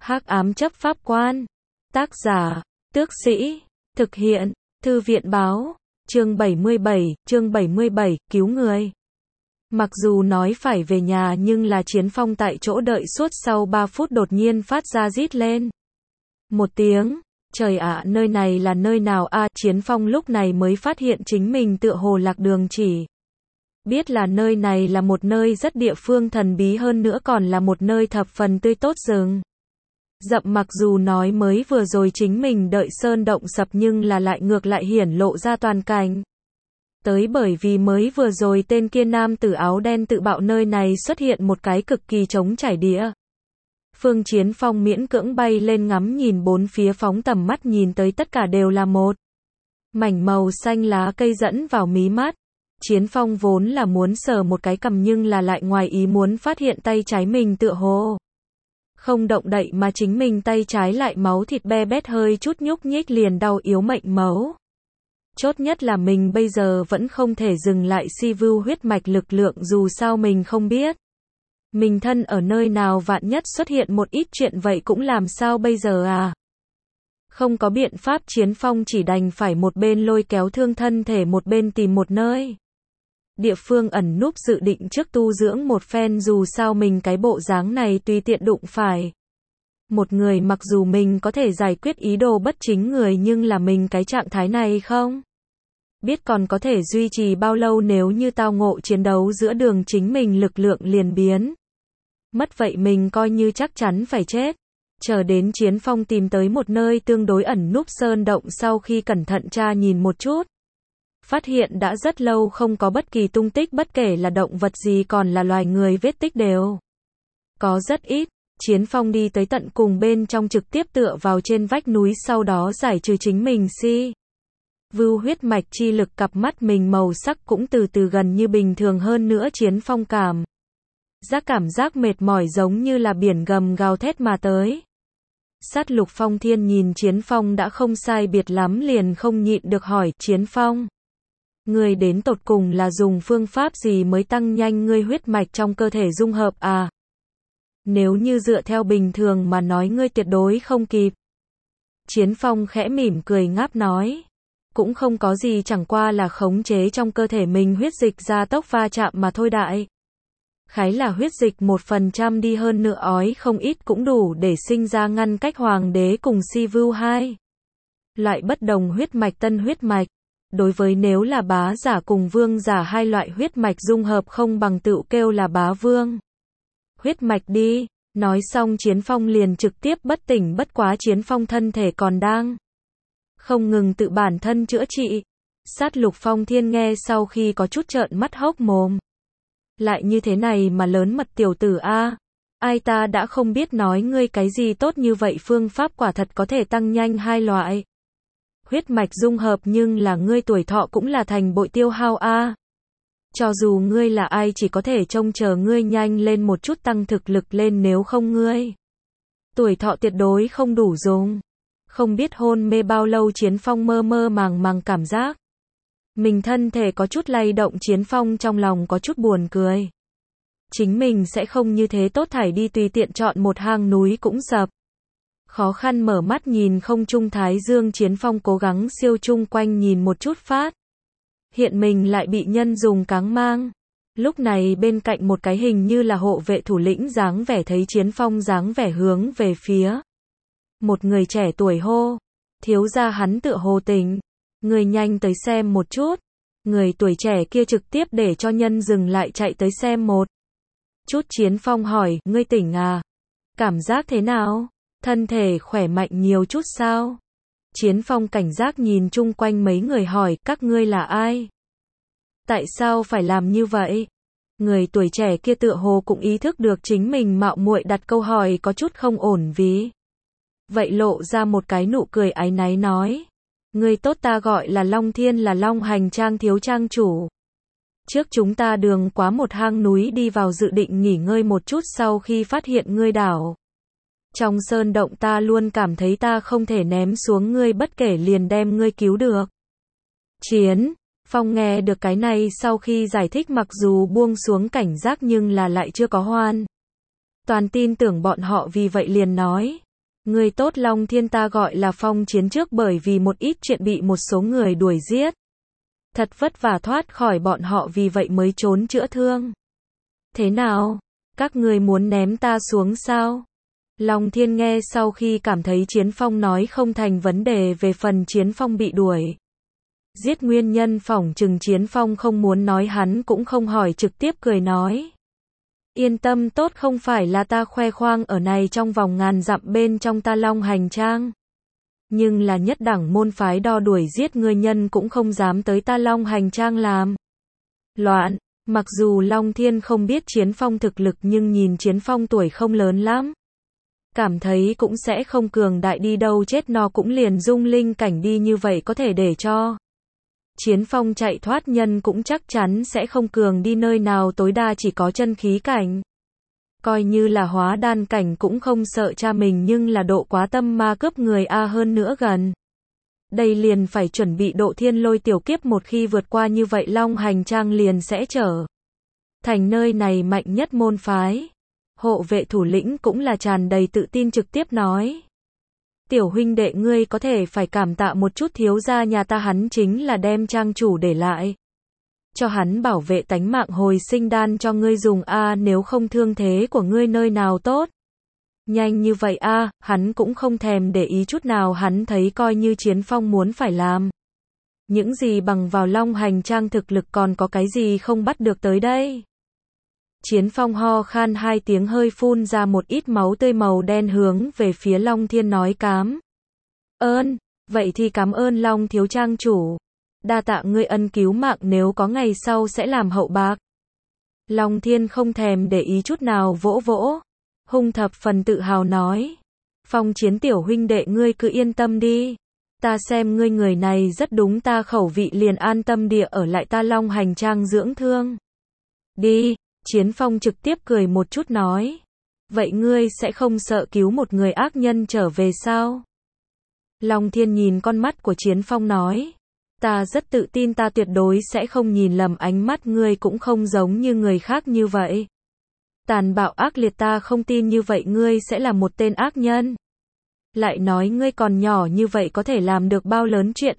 Hắc ám chấp pháp quan. Tác giả, Tước Sĩ. Thực hiện, Thư viện báo. Chương 77, cứu người. Mặc dù nói phải về nhà nhưng là Chiến Phong tại chỗ đợi suốt sau 3 phút đột nhiên phát ra rít lên. Một tiếng, trời ạ, nơi này là nơi nào a? Chiến Phong lúc này mới phát hiện chính mình tựa hồ lạc đường, chỉ biết là nơi này là một nơi rất địa phương thần bí, hơn nữa còn là một nơi thập phần tươi tốt rừng rậm. Mặc dù nói mới vừa rồi chính mình đợi sơn động sập nhưng là lại ngược lại hiển lộ ra toàn cảnh. Tới bởi vì mới vừa rồi tên kia nam tử áo đen tự bạo nơi này xuất hiện một cái cực kỳ trống trải địa. Phương Chiến Phong miễn cưỡng bay lên ngắm nhìn bốn phía, phóng tầm mắt nhìn tới tất cả đều là một mảnh màu xanh lá cây dẫn vào mí mắt. Chiến Phong vốn là muốn sờ một cái cằm nhưng là lại ngoài ý muốn phát hiện tay trái mình tựa hồ không động đậy mà chính mình tay trái lại máu thịt be bét, hơi chút nhúc nhích liền đau yếu mệnh máu. Chốt nhất là mình bây giờ vẫn không thể dừng lại si vưu huyết mạch lực lượng, dù sao mình không biết mình thân ở nơi nào, vạn nhất xuất hiện một ít chuyện vậy cũng làm sao bây giờ à? Không có biện pháp, Chiến Phong chỉ đành phải một bên lôi kéo thương thân thể, một bên tìm một nơi địa phương ẩn núp dự định trước tu dưỡng một phen, dù sao mình cái bộ dáng này tùy tiện đụng phải một người, mặc dù mình có thể giải quyết ý đồ bất chính người nhưng là mình cái trạng thái này không biết còn có thể duy trì bao lâu, nếu như tao ngộ chiến đấu giữa đường chính mình lực lượng liền biến mất vậy mình coi như chắc chắn phải chết. Chờ đến Chiến Phong tìm tới một nơi tương đối ẩn núp sơn động, sau khi cẩn thận tra nhìn một chút, phát hiện đã rất lâu không có bất kỳ tung tích, bất kể là động vật gì còn là loài người, vết tích đều có rất ít. Chiến Phong đi tới tận cùng bên trong, trực tiếp tựa vào trên vách núi, sau đó giải trừ chính mình si vưu huyết mạch chi lực, cặp mắt mình màu sắc cũng từ từ gần như bình thường hơn nữa. Chiến Phong cảm giác mệt mỏi giống như là biển gầm gào thét mà tới. Sát Lục Phong Thiên nhìn Chiến Phong đã không sai biệt lắm liền không nhịn được hỏi, Chiến Phong, ngươi đến tột cùng là dùng phương pháp gì mới tăng nhanh ngươi huyết mạch trong cơ thể dung hợp à? Nếu như dựa theo bình thường mà nói ngươi tuyệt đối không kịp. Chiến Phong khẽ mỉm cười ngáp nói, cũng không có gì, chẳng qua là khống chế trong cơ thể mình huyết dịch gia tốc va chạm mà thôi, đại khái là huyết dịch 1% đi, hơn nữa ói không ít cũng đủ để sinh ra ngăn cách hoàng đế cùng si vưu hai loại bất đồng huyết mạch, tân huyết mạch. Đối với nếu là bá giả cùng vương giả hai loại huyết mạch dung hợp không bằng tựu kêu là bá vương huyết mạch đi. Nói xong Chiến Phong liền trực tiếp bất tỉnh, bất quá Chiến Phong thân thể còn đang không ngừng tự bản thân chữa trị. Sát Lục Phong Thiên nghe sau khi có chút trợn mắt hốc mồm. Lại như thế này mà lớn mật tiểu tử a, ai ta đã không biết nói ngươi cái gì tốt như vậy, phương pháp quả thật có thể tăng nhanh hai loại huyết mạch dung hợp, nhưng là ngươi tuổi thọ cũng là thành bội tiêu hao a. Cho dù ngươi là ai chỉ có thể trông chờ ngươi nhanh lên một chút tăng thực lực lên, nếu không ngươi tuổi thọ tuyệt đối không đủ dùng. Không biết hôn mê bao lâu, Chiến Phong mơ mơ màng màng cảm giác mình thân thể có chút lay động. Chiến Phong trong lòng có chút buồn cười. Chính mình sẽ không như thế tốt thảy đi, tùy tiện chọn một hang núi cũng sập. Khó khăn mở mắt nhìn không trung thái dương, Chiến Phong cố gắng siêu chung quanh nhìn một chút, phát hiện mình lại bị nhân dùng cáng mang. Lúc này bên cạnh một cái hình như là hộ vệ thủ lĩnh dáng vẻ thấy Chiến Phong dáng vẻ hướng về phía một người trẻ tuổi hô, thiếu gia hắn tựa hồ tỉnh, người nhanh tới xem một chút. Người tuổi trẻ kia trực tiếp để cho nhân dừng lại, chạy tới xem một chút. Chiến Phong hỏi, ngươi tỉnh à? Cảm giác thế nào? Thân thể khỏe mạnh nhiều chút sao? Chiến Phong cảnh giác nhìn chung quanh mấy người hỏi, các ngươi là ai? Tại sao phải làm như vậy? Người tuổi trẻ kia tựa hồ cũng ý thức được chính mình mạo muội đặt câu hỏi có chút không ổn, vì vậy lộ ra một cái nụ cười áy náy nói, người tốt, ta gọi là Long Thiên, là Long Hành Trang thiếu trang chủ. Trước chúng ta đường quá một hang núi đi vào, dự định nghỉ ngơi một chút, sau khi phát hiện ngươi đảo trong sơn động, ta luôn cảm thấy ta không thể ném xuống ngươi bất kể, liền đem ngươi cứu được. Chiến Phong nghe được cái này sau khi giải thích, mặc dù buông xuống cảnh giác nhưng là lại chưa có hoàn toàn tin tưởng bọn họ, vì vậy liền nói, Người tốt Long Thiên ta gọi là Phong Chiến trước bởi vì một ít chuyện bị một số người đuổi giết. Thật vất vả thoát khỏi bọn họ vì vậy mới trốn chữa thương. Thế nào? Các người muốn ném ta xuống sao? Long Thiên nghe sau khi cảm thấy Chiến Phong nói không thành vấn đề về phần Chiến Phong bị đuổi giết nguyên nhân phỏng chừng Chiến Phong không muốn nói hắn cũng không hỏi trực tiếp cười nói. Yên tâm tốt không phải là ta khoe khoang ở này trong vòng ngàn dặm bên trong ta Long Hành Trang. Nhưng là nhất đẳng môn phái đo đuổi giết người nhân cũng không dám tới ta Long Hành Trang làm loạn. Mặc dù Long Thiên không biết Chiến Phong thực lực nhưng nhìn Chiến Phong tuổi không lớn lắm. Cảm thấy cũng sẽ không cường đại đi đâu chết nó cũng liền dung linh cảnh đi như vậy có thể để cho Chiến Phong chạy thoát nhân cũng chắc chắn sẽ không cường đi nơi nào tối đa chỉ có chân khí cảnh. Coi như là hóa đan cảnh cũng không sợ cha mình nhưng là độ quá tâm ma cướp người hơn nữa gần. Đây liền phải chuẩn bị độ thiên lôi tiểu kiếp một khi vượt qua như vậy Long Hành Trang liền sẽ trở thành nơi này mạnh nhất môn phái. Hộ vệ thủ lĩnh cũng là tràn đầy tự tin trực tiếp nói. Tiểu huynh đệ ngươi có thể phải cảm tạ một chút thiếu gia nhà ta hắn chính là đem trang chủ để lại. Cho hắn bảo vệ tánh mạng hồi sinh đan cho ngươi dùng nếu không thương thế của ngươi nơi nào tốt. Nhanh như vậy hắn cũng không thèm để ý chút nào hắn thấy coi như Chiến Phong muốn phải làm. Những gì bằng vào Long Hành Trang thực lực còn có cái gì không bắt được tới đây. Chiến Phong ho khan hai tiếng hơi phun ra một ít máu tươi màu đen hướng về phía Long Thiên nói cám ơn, vậy thì cảm ơn Long thiếu trang chủ. Đa tạ ngươi ân cứu mạng nếu có ngày sau sẽ làm hậu bạc. Long Thiên không thèm để ý chút nào vỗ vỗ. Hung thập phần tự hào nói. Phong Chiến tiểu huynh đệ ngươi cứ yên tâm đi. Ta xem ngươi người này rất đúng ta khẩu vị liền an tâm địa ở lại ta Long Hành Trang dưỡng thương. Đi, Chiến Phong trực tiếp cười một chút nói. Vậy ngươi sẽ không sợ cứu một người ác nhân trở về sao? Long Thiên nhìn con mắt của Chiến Phong nói. Ta rất tự tin ta tuyệt đối sẽ không nhìn lầm ánh mắt ngươi cũng không giống như người khác như vậy. Tàn bạo ác liệt ta không tin như vậy ngươi sẽ là một tên ác nhân. Lại nói ngươi còn nhỏ như vậy có thể làm được bao lớn chuyện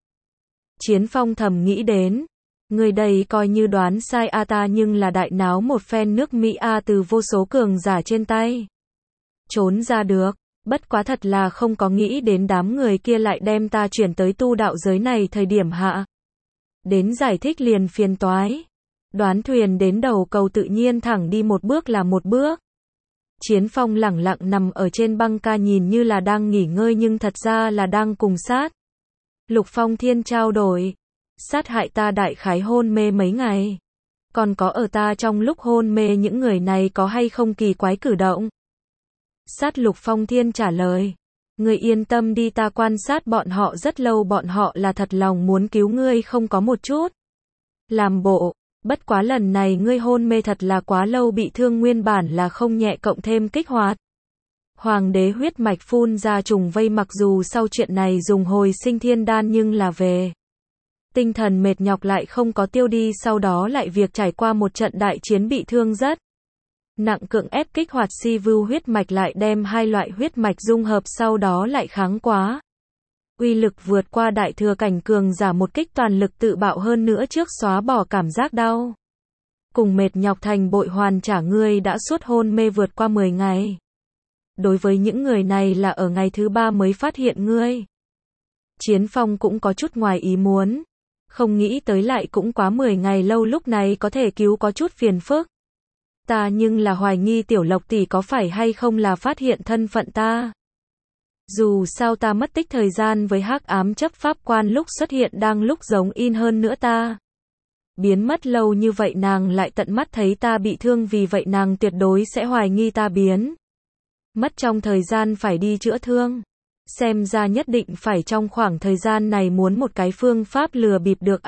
Chiến Phong thầm nghĩ đến. Người đây coi như đoán sai ta nhưng là đại náo một phen nước Mỹ từ vô số cường giả trên tay. Trốn ra được. Bất quá thật là không có nghĩ đến đám người kia lại đem ta chuyển tới tu đạo giới này thời điểm đến giải thích liền phiền toái. Đoán thuyền đến đầu cầu tự nhiên thẳng đi một bước là một bước. Chiến Phong lẳng lặng nằm ở trên băng ca nhìn như là đang nghỉ ngơi nhưng thật ra là đang cùng sát. Lục Phong Thiên trao đổi. Sát hại ta đại khái hôn mê mấy ngày. Còn có ở ta trong lúc hôn mê những người này có hay không kỳ quái cử động? Sát Lục Phong Thiên trả lời. Ngươi yên tâm đi ta quan sát bọn họ rất lâu bọn họ là thật lòng muốn cứu ngươi không có một chút làm bộ. Bất quá lần này ngươi hôn mê thật là quá lâu bị thương nguyên bản là không nhẹ cộng thêm kích hoạt. Hoàng đế huyết mạch phun ra trùng vây mặc dù sau chuyện này dùng hồi sinh thiên đan nhưng là về. Tinh thần mệt nhọc lại không có tiêu đi sau đó lại việc trải qua một trận đại chiến bị thương rất nặng cưỡng ép kích hoạt si vưu huyết mạch lại đem hai loại huyết mạch dung hợp sau đó lại kháng quá. Uy lực vượt qua đại thừa cảnh cường giả một kích toàn lực tự bạo hơn nữa trước xóa bỏ cảm giác đau. Cùng mệt nhọc thành bội hoàn trả ngươi đã suốt hôn mê vượt qua 10 ngày. Đối với những người này là ở ngày thứ 3 mới phát hiện ngươi. Chiến Phong cũng có chút ngoài ý muốn. Không nghĩ tới lại cũng quá 10 ngày lâu lúc này có thể cứu có chút phiền phức. Ta nhưng là hoài nghi Tiểu Lộc tỷ có phải hay không là phát hiện thân phận ta. Dù sao ta mất tích thời gian với hắc ám chấp pháp quan lúc xuất hiện đang lúc giống in hơn nữa ta. Biến mất lâu như vậy nàng lại tận mắt thấy ta bị thương vì vậy nàng tuyệt đối sẽ hoài nghi ta biến mất trong thời gian phải đi chữa thương. Xem ra nhất định phải trong khoảng thời gian này muốn một cái phương pháp lừa bịp được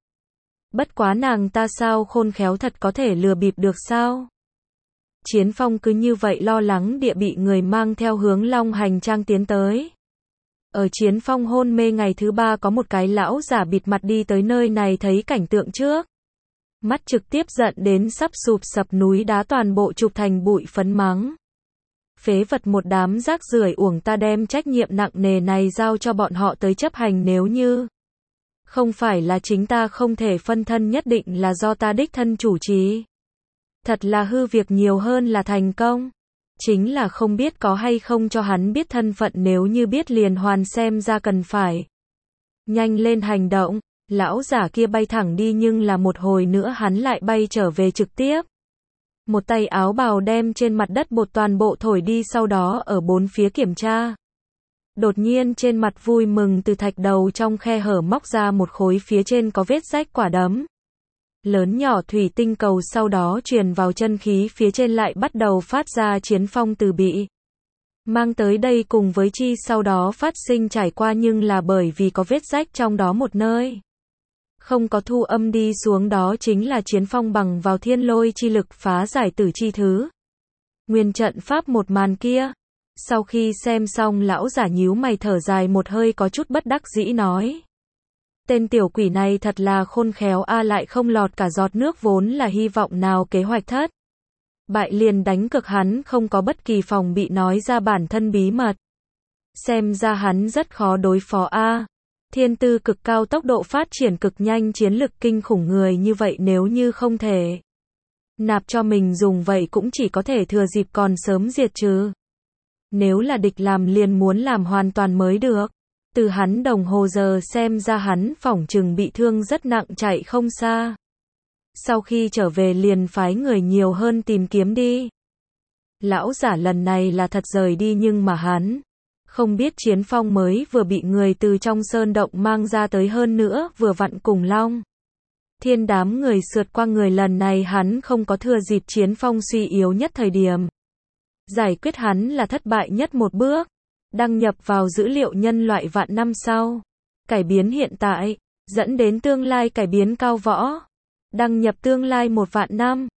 Bất quá nàng ta sao khôn khéo thật có thể lừa bịp được sao? Chiến Phong cứ như vậy lo lắng địa bị người mang theo hướng Long Hành Trang tiến tới. Ở Chiến Phong hôn mê ngày thứ 3 có một cái lão giả bịt mặt đi tới nơi này thấy cảnh tượng trước. Mắt trực tiếp giận đến sắp sụp sập núi đá toàn bộ chụp thành bụi phấn mắng. phế vật một đám rác rưởi, uổng ta đem trách nhiệm nặng nề này giao cho bọn họ tới chấp hành, nếu như không phải là chính ta không thể phân thân, nhất định là do ta đích thân chủ trì. Thật là hư việc nhiều hơn là thành công. Chính là không biết có hay không cho hắn biết thân phận, nếu như biết liền hoàn, xem ra cần phải nhanh lên hành động. Lão giả kia bay thẳng đi, nhưng là một hồi nữa hắn lại bay trở về trực tiếp. Một tay áo bào đem trên mặt đất bột toàn bộ thổi đi, sau đó ở bốn phía kiểm tra. Đột nhiên trên mặt vui mừng, từ thạch đầu trong khe hở móc ra một khối, phía trên có vết rách quả đấm lớn nhỏ thủy tinh cầu, sau đó truyền vào chân khí, phía trên lại bắt đầu phát ra chiến phong từ bị mang tới đây cùng với chi sau đó phát sinh trải qua, nhưng là bởi vì có vết rách trong đó một nơi không có thu âm đi xuống, đó chính là chiến phong bằng vào thiên lôi chi lực phá giải tử chi thứ nguyên trận pháp. Một màn kia, sau khi xem xong, lão giả nhíu mày thở dài một hơi, có chút bất đắc dĩ nói: tên tiểu quỷ này thật là khôn khéo a, lại không lọt cả giọt nước, vốn là hy vọng nào kế hoạch thất bại liền đánh cực, hắn không có bất kỳ phòng bị nói ra bản thân bí mật. Xem ra hắn rất khó đối phó a. Thiên tư cực cao, tốc độ phát triển cực nhanh, chiến lực kinh khủng, người như vậy nếu như không thể nạp cho mình dùng, vậy cũng chỉ có thể thừa dịp còn sớm diệt trừ. Nếu là địch làm liền muốn làm hoàn toàn mới được. Từ hắn đồng hồ giờ xem ra hắn phỏng chừng bị thương rất nặng, chạy không xa. Sau khi trở về liền phái người nhiều hơn tìm kiếm đi. Lão giả lần này là thật rời đi, nhưng mà hắn không biết chiến phong mới vừa bị người từ trong sơn động mang ra tới, hơn nữa vừa vặn cùng Long Thiên đám người sượt qua người, lần này hắn không có thừa dịp chiến phong suy yếu nhất thời điểm giải quyết hắn, là thất bại nhất một bước. Đăng nhập vào dữ liệu nhân loại vạn năm sau, cải biến hiện tại, dẫn đến tương lai cải biến cao võ. Đăng nhập tương lai 1 vạn năm.